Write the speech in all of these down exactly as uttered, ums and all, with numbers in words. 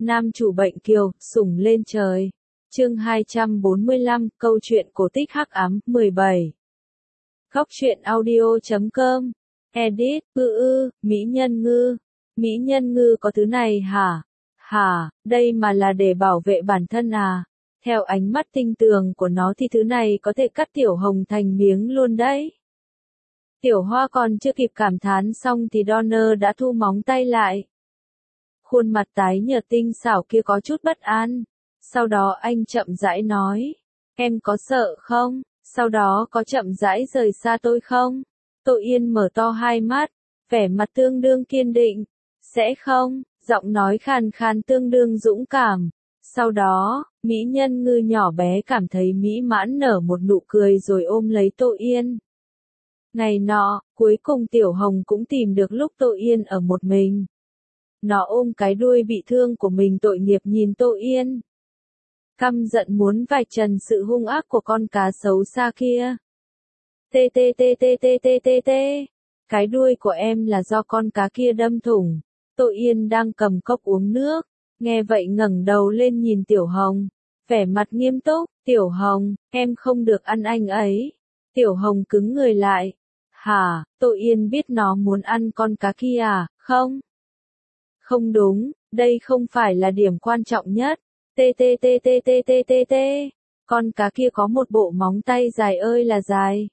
Nam chủ bệnh kiều, sủng lên trời. Chương hai trăm bốn mươi lăm, câu chuyện cổ tích hắc ám, mười bảy. Góc truyện audio chấm com. Edit, ư ư, Mỹ Nhân Ngư. Mỹ Nhân Ngư có thứ này hả? Hả, đây mà là để bảo vệ bản thân à? Theo ánh mắt tinh tường của nó thì thứ này có thể cắt Tiểu Hồng thành miếng luôn đấy. Tiểu Hoa còn chưa kịp cảm thán xong thì Donner đã thu móng tay lại. Khuôn mặt tái nhợt tinh xảo kia có chút bất an. Sau đó anh chậm rãi nói, em có sợ không? Sau đó có chậm rãi rời xa tôi không? Tô Yên mở to hai mắt, vẻ mặt tương đương kiên định. Sẽ không, giọng nói khàn khàn tương đương dũng cảm. Sau đó, Mỹ Nhân Ngư nhỏ bé cảm thấy mỹ mãn nở một nụ cười rồi ôm lấy Tô Yên. Ngày nọ, cuối cùng Tiểu Hồng cũng tìm được lúc Tô Yên ở một mình. Nó ôm cái đuôi bị thương của mình tội nghiệp nhìn Tô Yên. Căm giận muốn vạch trần sự hung ác của con cá xấu xa kia. Tê tê tê tê tê tê tê tê. Cái đuôi của em là do con cá kia đâm thủng. Tô Yên đang cầm cốc uống nước. Nghe vậy ngẩng đầu lên nhìn Tiểu Hồng. Vẻ mặt nghiêm túc. Tiểu Hồng, em không được ăn anh ấy. Tiểu Hồng cứng người lại. Hả, Tô Yên biết nó muốn ăn con cá kia à, không? Không đúng, đây không phải là điểm quan trọng nhất. Tê tê tê tê tê tê tê tê. Con cá kia có một bộ móng tay dài ơi là dài.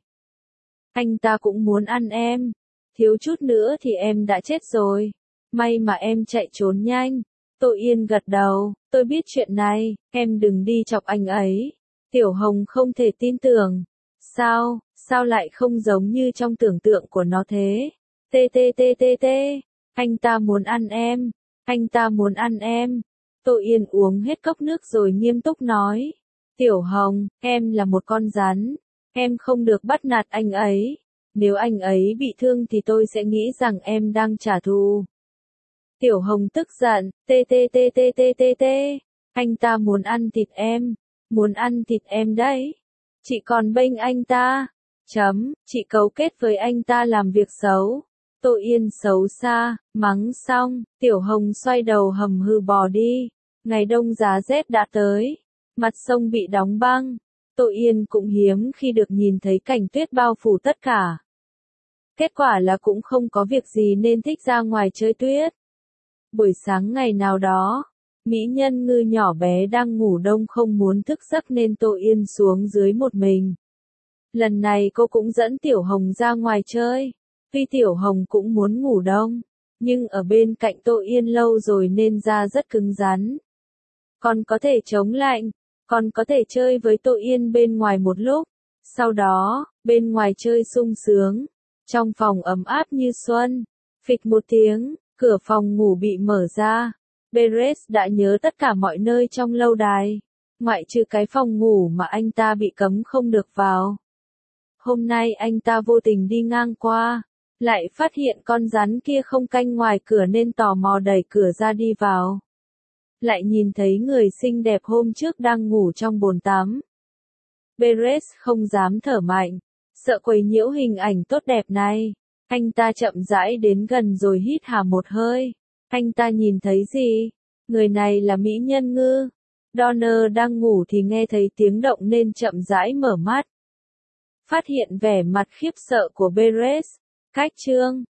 Anh ta cũng muốn ăn em. Thiếu chút nữa thì em đã chết rồi. May mà em chạy trốn nhanh. Tô Yên gật đầu, tôi biết chuyện này, em đừng đi chọc anh ấy. Tiểu Hồng không thể tin tưởng. Sao, sao lại không giống như trong tưởng tượng của nó thế? Tê tê tê tê tê. Anh ta muốn ăn em. Anh ta muốn ăn em. Tô Yên uống hết cốc nước rồi nghiêm túc nói. Tiểu Hồng, em là một con rắn. Em không được bắt nạt anh ấy. Nếu anh ấy bị thương thì tôi sẽ nghĩ rằng em đang trả thù. Tiểu Hồng tức giận. Tê tê tê tê tê tê tê. Anh ta muốn ăn thịt em. Muốn ăn thịt em đấy. Chị còn bênh anh ta. Chấm, chị cấu kết với anh ta làm việc xấu. Tô Yên xấu xa, mắng xong, Tiểu Hồng xoay đầu hầm hừ bò đi. Ngày đông giá rét đã tới. Mặt sông bị đóng băng. Tô Yên cũng hiếm khi được nhìn thấy cảnh tuyết bao phủ tất cả. Kết quả là cũng không có việc gì nên thích ra ngoài chơi tuyết. Buổi sáng ngày nào đó, Mỹ Nhân Ngư nhỏ bé đang ngủ đông không muốn thức giấc nên Tô Yên xuống dưới một mình. Lần này cô cũng dẫn Tiểu Hồng ra ngoài chơi. Tuy Tiểu Hồng cũng muốn ngủ đông, nhưng ở bên cạnh Tô Yên lâu rồi nên da rất cứng rắn. Còn có thể chống lạnh, còn có thể chơi với Tô Yên bên ngoài một lúc. Sau đó, bên ngoài chơi sung sướng, trong phòng ấm áp như xuân. Phịch một tiếng, cửa phòng ngủ bị mở ra. Beres đã nhớ tất cả mọi nơi trong lâu đài, ngoại trừ cái phòng ngủ mà anh ta bị cấm không được vào. Hôm nay anh ta vô tình đi ngang qua, lại phát hiện con rắn kia không canh ngoài cửa nên tò mò đẩy cửa ra đi vào. Lại nhìn thấy người xinh đẹp hôm trước đang ngủ trong bồn tắm. Beres không dám thở mạnh, sợ quấy nhiễu hình ảnh tốt đẹp này. Anh ta chậm rãi đến gần rồi hít hà một hơi. Anh ta nhìn thấy gì? Người này là Mỹ Nhân Ngư. Donner đang ngủ thì nghe thấy tiếng động nên chậm rãi mở mắt. Phát hiện vẻ mặt khiếp sợ của Beres. Cách chương